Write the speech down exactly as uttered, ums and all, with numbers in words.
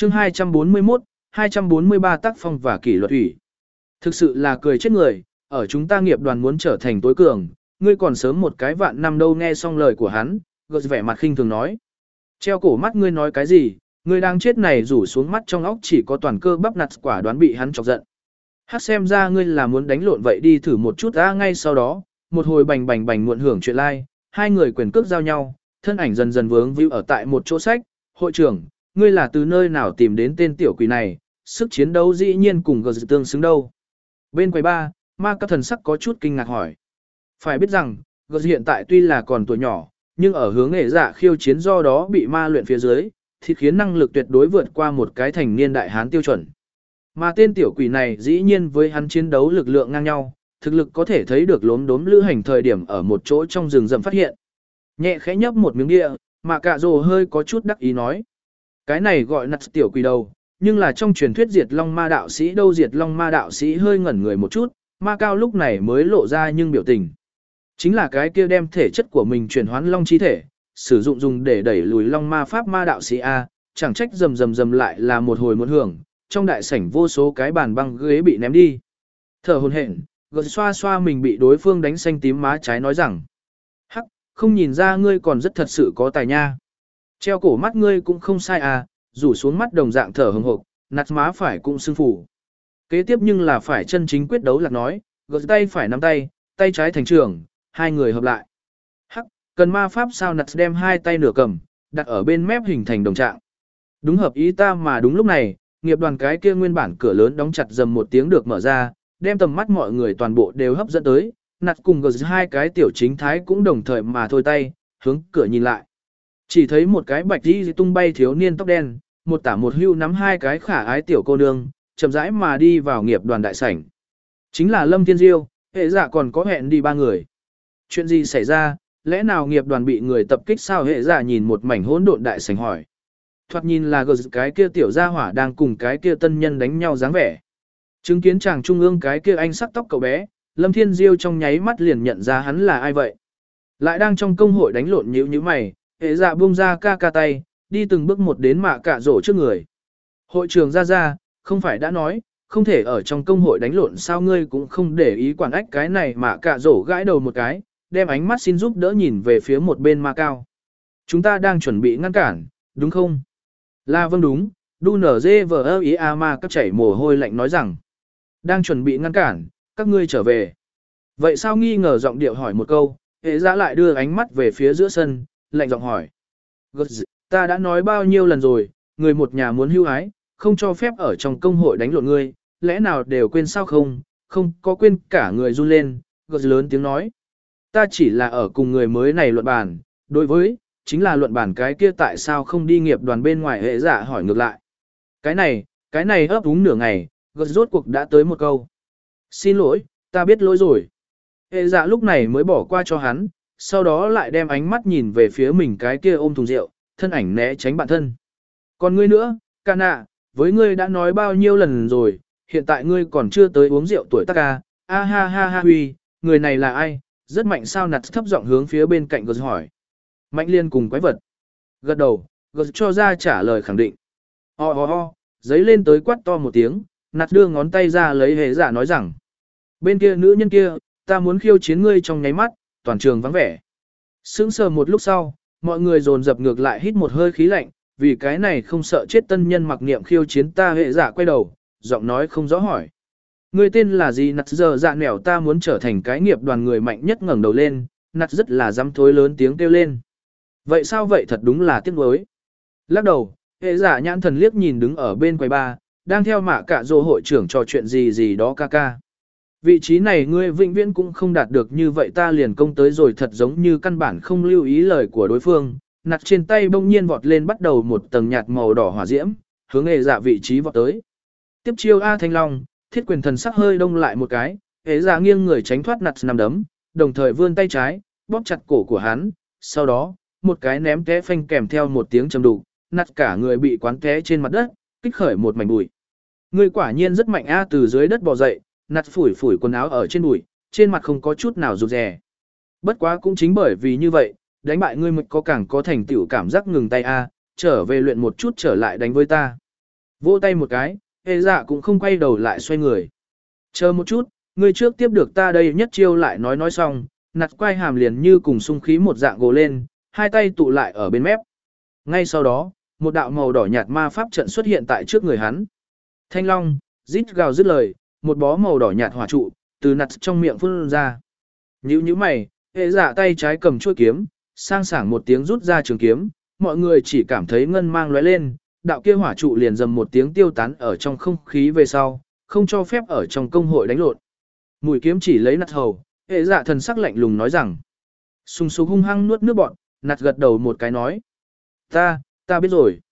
chương hai trăm bốn mươi mốt, hai trăm bốn mươi ba tác phong và kỷ luật ủy. Thực sự là cười chết người, ở chúng ta nghiệp đoàn muốn trở thành tối cường, ngươi còn sớm một cái vạn năm đâu. Nghe xong lời của hắn, gật vẻ mặt khinh thường nói. Treo cổ mắt ngươi nói cái gì, ngươi đang chết này rủ xuống mắt trong óc chỉ có toàn cơ bắp nặt quả đoán bị hắn chọc giận. Hát xem ra ngươi là muốn đánh lộn vậy đi thử một chút ra. Ngay sau đó, một hồi bành bành bành muộn hưởng chuyện lai, like, hai người quyền cước giao nhau, thân ảnh dần dần vướng víu ở tại một chỗ sách. Hội trưởng, ngươi là từ nơi nào tìm đến tên tiểu quỷ này, sức chiến đấu dĩ nhiên cùng gờ tương xứng đâu. Bên quầy ba, ma các thần sắc có chút kinh ngạc hỏi. Phải biết rằng, gờ hiện tại tuy là còn tuổi nhỏ, nhưng ở hướng nghệ dạ khiêu chiến do đó bị ma luyện phía dưới, thì khiến năng lực tuyệt đối vượt qua một cái thành niên đại hán tiêu chuẩn. Mà tên tiểu quỷ này dĩ nhiên với hắn chiến đấu lực lượng ngang nhau, thực lực có thể thấy được lốm đốm lữ hành thời điểm ở một chỗ trong rừng rậm phát hiện. Nhẹ khẽ nhấp một miếng địa, mà cạ rồ hơi có chút đắc ý nói. Cái này gọi nặt tiểu quỷ đầu, nhưng là trong truyền thuyết diệt long ma đạo sĩ đâu. Diệt long ma đạo sĩ hơi ngẩn người một chút, ma cao lúc này mới lộ ra nhưng biểu tình. Chính là cái kia đem thể chất của mình chuyển hoán long chi thể, sử dụng dùng để đẩy lùi long ma pháp ma đạo sĩ A, chẳng trách rầm rầm rầm lại là một hồi một hưởng, trong đại sảnh vô số cái bàn băng ghế bị ném đi. Thở hổn hển, gật xoa xoa mình bị đối phương đánh xanh tím má trái nói rằng. Hắc, không nhìn ra ngươi còn rất thật sự có tài nha. Treo cổ mắt ngươi cũng không sai à, rủ xuống mắt đồng dạng thở hừng hực, nặt má phải cũng sưng phủ. Kế tiếp nhưng là phải chân chính quyết đấu lạc nói, gật tay phải nắm tay, tay trái thành trường, hai người hợp lại. Hắc, cần ma pháp sao? Nặt đem hai tay nửa cầm, đặt ở bên mép hình thành đồng trạng. Đúng hợp ý ta mà. Đúng lúc này, nghiệp đoàn cái kia nguyên bản cửa lớn đóng chặt dầm một tiếng được mở ra, đem tầm mắt mọi người toàn bộ đều hấp dẫn tới. Nặt cùng gật hai cái tiểu chính thái cũng đồng thời mà thôi tay, hướng cửa nhìn lại. Chỉ thấy một cái bạch đi tung bay thiếu niên tóc đen, một tả một hưu nắm hai cái khả ái tiểu cô nương, chậm rãi mà đi vào nghiệp đoàn đại sảnh. Chính là Lâm Thiên Diêu, hệ dạ còn có hẹn đi ba người. Chuyện gì xảy ra, lẽ nào nghiệp đoàn bị người tập kích sao? Hệ dạ nhìn một mảnh hỗn độn đại sảnh hỏi. Thoạt nhìn là gờ cái kia tiểu gia hỏa đang cùng cái kia tân nhân đánh nhau dáng vẻ. Chứng kiến chàng trung ương cái kia anh sắc tóc cậu bé, Lâm Thiên Diêu trong nháy mắt liền nhận ra hắn là ai vậy. Lại đang trong công hội đánh lộn nhíu nhíu mày, hệ dạ buông ra ca ca tay, đi từng bước một đến mạ cạ rổ trước người. Hội trưởng ra ra, không phải đã nói, không thể ở trong công hội đánh lộn sao? Ngươi cũng không để ý quản ách cái này. Mạ cạ rổ gãi đầu một cái, đem ánh mắt xin giúp đỡ nhìn về phía một bên ma cao. Chúng ta đang chuẩn bị ngăn cản, đúng không? Là vâng đúng, đu nở dê vờ ơ ý a ma các chảy mồ hôi lạnh nói rằng. Đang chuẩn bị ngăn cản, các ngươi trở về. Vậy sao? Nghi ngờ giọng điệu hỏi một câu, hệ dạ lại đưa ánh mắt về phía giữa sân, lạnh giọng hỏi. Ta đã nói bao nhiêu lần rồi, người một nhà muốn hưu ái, không cho phép ở trong công hội đánh lộn ngươi, lẽ nào đều quên sao? Không, không có quên. Cả người run lên, gật lớn tiếng nói. Ta chỉ là ở cùng người mới này luận bàn, đối với, chính là luận bàn cái kia tại sao không đi nghiệp đoàn bên ngoài? Hệ dạ hỏi ngược lại. Cái này, cái này ấp úng nửa ngày, gật rốt cuộc đã tới một câu. Xin lỗi, ta biết lỗi rồi. Hệ dạ lúc này mới bỏ qua cho hắn, sau đó lại đem ánh mắt nhìn về phía mình cái kia ôm thùng rượu, thân ảnh né tránh bạn thân. Còn ngươi nữa, ca nạ, với ngươi đã nói bao nhiêu lần rồi, hiện tại ngươi còn chưa tới uống rượu tuổi tác ca. A ha ha ha huy, người này là ai? Rất mạnh sao? Nặt thấp giọng hướng phía bên cạnh gật hỏi. Mạnh liên cùng quái vật. Gật đầu, gật cho ra trả lời khẳng định. Ho ho ho, giấy lên tới quát to một tiếng, nặt đưa ngón tay ra lấy hệ giả nói rằng. Bên kia nữ nhân kia, ta muốn khiêu chiến ngươi. Trong nháy mắt, toàn trường vắng vẻ. Sững sờ một lúc sau, mọi người dồn dập ngược lại hít một hơi khí lạnh, vì cái này không sợ chết tân nhân mặc niệm khiêu chiến ta. Hệ giả quay đầu, giọng nói không rõ hỏi. Ngươi tên là gì? Nặt giờ dạ nẻo, ta muốn trở thành cái nghiệp đoàn người mạnh nhất. Ngẩng đầu lên, nặt rất là dám thối lớn tiếng kêu lên. Vậy sao vậy? Thật đúng là tiếc nuối. Lắc đầu, hệ giả nhãn thần liếc nhìn đứng ở bên quầy ba, đang theo mạ cạ rồ hội trưởng trò chuyện gì gì đó ca ca. Vị trí này ngươi vĩnh viễn cũng không đạt được như vậy. Ta liền công tới rồi. Thật giống như căn bản không lưu ý lời của đối phương, nặt trên tay bỗng nhiên vọt lên, bắt đầu một tầng nhạt màu đỏ hỏa diễm, hướng hệ dạ vị trí vọt tới. Tiếp chiêu A Thanh Long, thiết quyền thần sắc hơi đông lại một cái, hệ dạ nghiêng người tránh thoát nặt nằm đấm, đồng thời vươn tay trái, bóp chặt cổ của hắn, sau đó, một cái ném té phanh kèm theo một tiếng trầm đục, nặt cả người bị quán té trên mặt đất, kích khởi một mảnh bụi. Ngươi quả nhiên rất mạnh A. Từ dưới đất bò dậy, nặt phủi phủi quần áo ở trên bụi, trên mặt không có chút nào rụt rè. Bất quá cũng chính bởi vì như vậy, đánh bại ngươi mới có càng có thành tựu cảm giác. Ngừng tay A, trở về luyện một chút trở lại đánh với ta. Vỗ tay một cái, hệ dạ cũng không quay đầu lại xoay người. Chờ một chút, ngươi trước tiếp được ta đây nhất chiêu lại nói nói xong, nặt quay hàm liền như cùng sung khí một dạng gồ lên, hai tay tụ lại ở bên mép. Ngay sau đó, một đạo màu đỏ nhạt ma pháp trận xuất hiện tại trước người hắn. Thanh long, rít gào dứt lời, một bó màu đỏ nhạt hỏa trụ, từ nặt trong miệng phun ra. Nhữ như mày, hệ dạ tay trái cầm chuôi kiếm, sang sảng một tiếng rút ra trường kiếm, mọi người chỉ cảm thấy ngân mang lóe lên, đạo kia hỏa trụ liền dầm một tiếng tiêu tán ở trong không khí về sau, không cho phép ở trong công hội đánh lộn. Mũi kiếm chỉ lấy nặt hầu, hệ dạ thần sắc lạnh lùng nói rằng. Sùng sục hung hăng nuốt nước bọn, nặt gật đầu một cái nói. Ta, ta biết rồi.